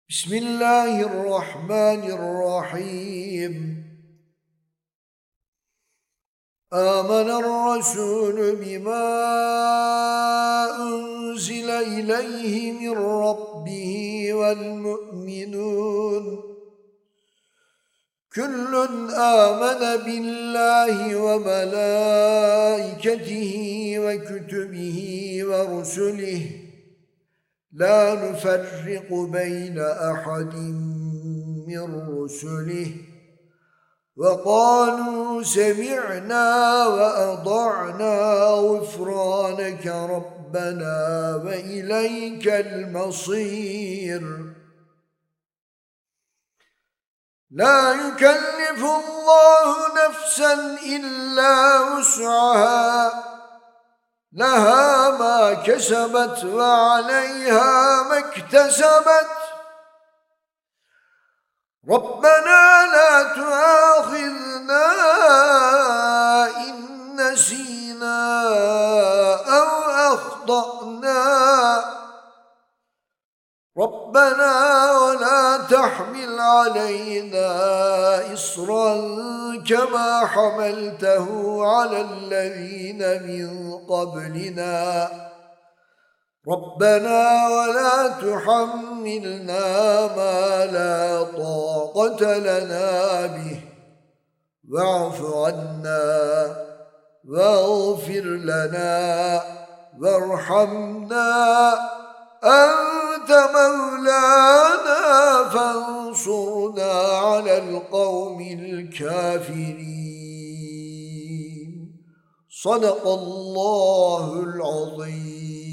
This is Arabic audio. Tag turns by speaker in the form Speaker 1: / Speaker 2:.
Speaker 1: بسم الله الرحمن الرحيم. آمن الرسول بما أنزل إليه من ربه والمؤمنون كل آمن بالله وملائكته وكتبه ورسله لا نفرق بين أحد من رسله وقالوا سمعنا وأطعنا غفرانك ربنا وإليك المصير. لا يكلف الله نفسا إلا وسعها لها ما كسبت وعليها ما اكتسبت ربنا لا تؤاخذنا إن نسينا أو أخطأنا ربنا ولا تحمل علينا إصرا كما حملته على الذين من قبلنا ربنا ولا تحملنا ما لا طاقة لنا به واعف عنا واغفر لنا وارحمنا أنت مولانا فانصرنا على القوم الكافرين. صدق الله العظيم.